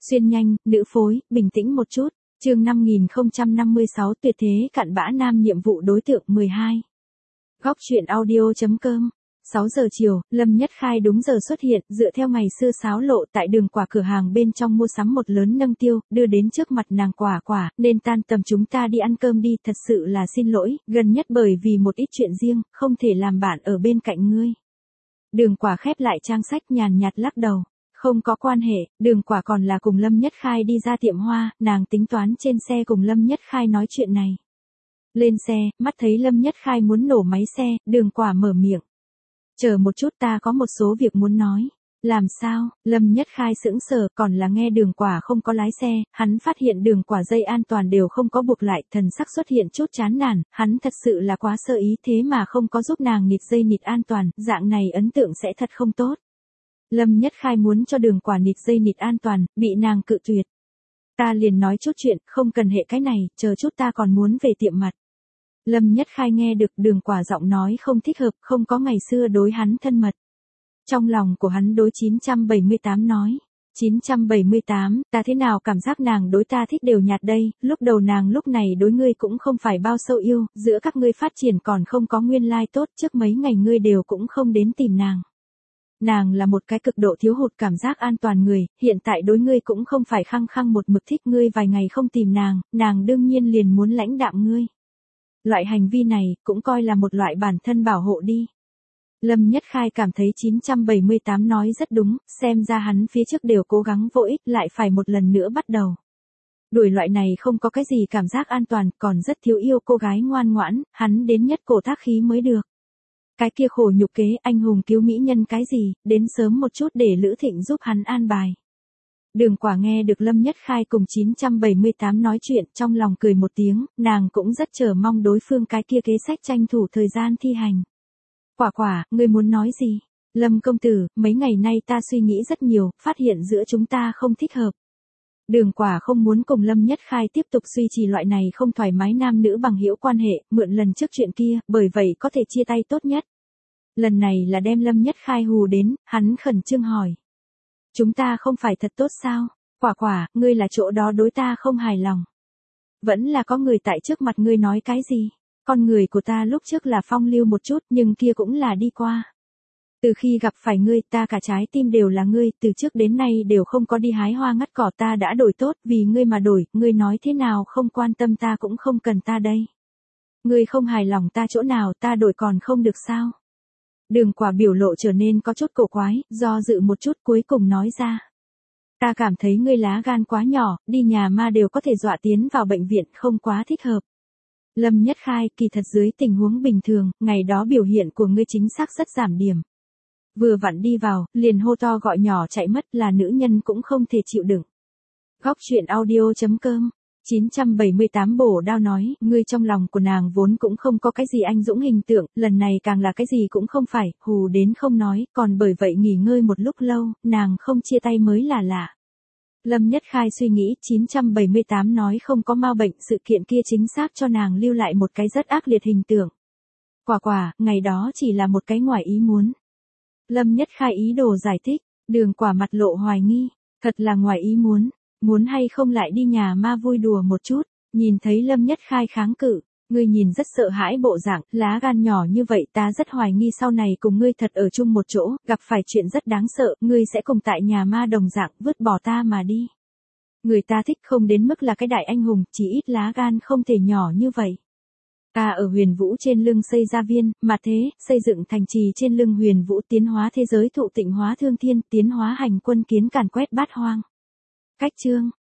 Xuyên nhanh, nữ phối, bình tĩnh một chút. Chương 5056 tuyệt thế cặn bã nam nhiệm vụ đối tượng 12. Góc truyện audio.com. 6 giờ chiều, Lâm Nhất Khai đúng giờ xuất hiện, dựa theo ngày xưa sáo lộ tại đường quả cửa hàng bên trong mua sắm một lớn nâng tiêu, đưa đến trước mặt nàng. Quả, nên tan tầm chúng ta đi ăn cơm đi, thật sự là xin lỗi, gần nhất bởi vì một ít chuyện riêng, không thể làm bạn ở bên cạnh ngươi. Đường quả khép lại trang sách nhàn nhạt lắc đầu. Không có quan hệ, đường quả còn là cùng Lâm Nhất Khai đi ra tiệm hoa, nàng tính toán trên xe cùng Lâm Nhất Khai nói chuyện này. Lên xe, mắt thấy Lâm Nhất Khai muốn nổ máy xe, đường quả mở miệng. Chờ một chút, ta có một số việc muốn nói. Làm sao? Lâm Nhất Khai sững sờ, còn là nghe đường quả không có lái xe, hắn phát hiện đường quả dây an toàn đều không có buộc lại, thần sắc xuất hiện chút chán nản, hắn thật sự là quá sơ ý thế mà không có giúp nàng nịt dây nịt an toàn, dạng này ấn tượng sẽ thật không tốt. Lâm Nhất Khai muốn cho đường quả nịt dây nịt an toàn, bị nàng cự tuyệt. Ta liền nói chút chuyện, không cần hệ cái này, chờ chút ta còn muốn về tiệm mặt. Lâm Nhất Khai nghe được đường quả giọng nói không thích hợp, không có ngày xưa đối hắn thân mật. Trong lòng của hắn đối 978 nói. 978, ta thế nào cảm giác nàng đối ta thích đều nhạt đây, lúc đầu nàng lúc này đối ngươi cũng không phải bao sâu yêu, giữa các ngươi phát triển còn không có nguyên lai tốt, trước mấy ngày ngươi đều cũng không đến tìm nàng. Nàng là một cái cực độ thiếu hụt cảm giác an toàn người, hiện tại đối ngươi cũng không phải khăng khăng một mực thích ngươi vài ngày không tìm nàng đương nhiên liền muốn lãnh đạm ngươi. Loại hành vi này cũng coi là một loại bản thân bảo hộ đi. Lâm Nhất Khai cảm thấy 978 nói rất đúng, xem ra hắn phía trước đều cố gắng vô ích lại phải một lần nữa bắt đầu. Đuổi loại này không có cái gì cảm giác an toàn, còn rất thiếu yêu cô gái ngoan ngoãn, hắn đến nhất cổ tác khí mới được. Cái kia khổ nhục kế anh hùng cứu mỹ nhân cái gì, đến sớm một chút để Lữ Thịnh giúp hắn an bài. Đường quả nghe được Lâm Nhất Khai cùng 978 nói chuyện, trong lòng cười một tiếng, nàng cũng rất chờ mong đối phương cái kia kế sách tranh thủ thời gian thi hành. Quả, ngươi muốn nói gì? Lâm công tử, mấy ngày nay ta suy nghĩ rất nhiều, phát hiện giữa chúng ta không thích hợp. Đường quả không muốn cùng Lâm Nhất Khai tiếp tục duy trì loại này không thoải mái nam nữ bằng hữu quan hệ, mượn lần trước chuyện kia, bởi vậy có thể chia tay tốt nhất. Lần này là đem Lâm Nhất Khai hù đến, hắn khẩn trương hỏi. Chúng ta không phải thật tốt sao? Quả, ngươi là chỗ đó đối ta không hài lòng. Vẫn là có người tại trước mặt ngươi nói cái gì? Con người của ta lúc trước là phong lưu một chút, nhưng kia cũng là đi qua. Từ khi gặp phải ngươi, ta cả trái tim đều là ngươi, từ trước đến nay đều không có đi hái hoa ngắt cỏ, ta đã đổi tốt, vì ngươi mà đổi, ngươi nói thế nào không quan tâm ta cũng không cần ta đây. Ngươi không hài lòng ta chỗ nào, ta đổi còn không được sao? Đường quả biểu lộ trở nên có chút cổ quái, do dự một chút cuối cùng nói ra. Ta cảm thấy ngươi lá gan quá nhỏ, đi nhà ma đều có thể dọa tiến vào bệnh viện, không quá thích hợp. Lâm Nhất Khai, kỳ thật dưới tình huống bình thường, ngày đó biểu hiện của ngươi chính xác rất giảm điểm. Vừa vặn đi vào, liền hô to gọi nhỏ chạy mất, là nữ nhân cũng không thể chịu đựng. Góc truyện audio.com. 978 bổ đao nói, ngươi trong lòng của nàng vốn cũng không có cái gì anh dũng hình tượng, lần này càng là cái gì cũng không phải, hù đến không nói, còn bởi vậy nghỉ ngơi một lúc lâu, nàng không chia tay mới là lạ. Lâm Nhất Khai suy nghĩ, 978 nói không có ma bệnh, sự kiện kia chính xác cho nàng lưu lại một cái rất ác liệt hình tượng. Quả, ngày đó chỉ là một cái ngoài ý muốn. Lâm Nhất Khai ý đồ giải thích, đường quả mặt lộ hoài nghi, thật là ngoài ý muốn hay không lại đi nhà ma vui đùa một chút, nhìn thấy Lâm Nhất Khai kháng cự, ngươi nhìn rất sợ hãi bộ dạng, lá gan nhỏ như vậy ta rất hoài nghi sau này cùng ngươi thật ở chung một chỗ, gặp phải chuyện rất đáng sợ, ngươi sẽ cùng tại nhà ma đồng dạng vứt bỏ ta mà đi. Người ta thích không đến mức là cái đại anh hùng, chỉ ít lá gan không thể nhỏ như vậy. Ta ở Huyền Vũ trên lưng xây gia viên, mà thế, xây dựng thành trì trên lưng Huyền Vũ, tiến hóa thế giới thụ tịnh hóa thương thiên, tiến hóa hành quân kiến càn quét bát hoang. Cách chương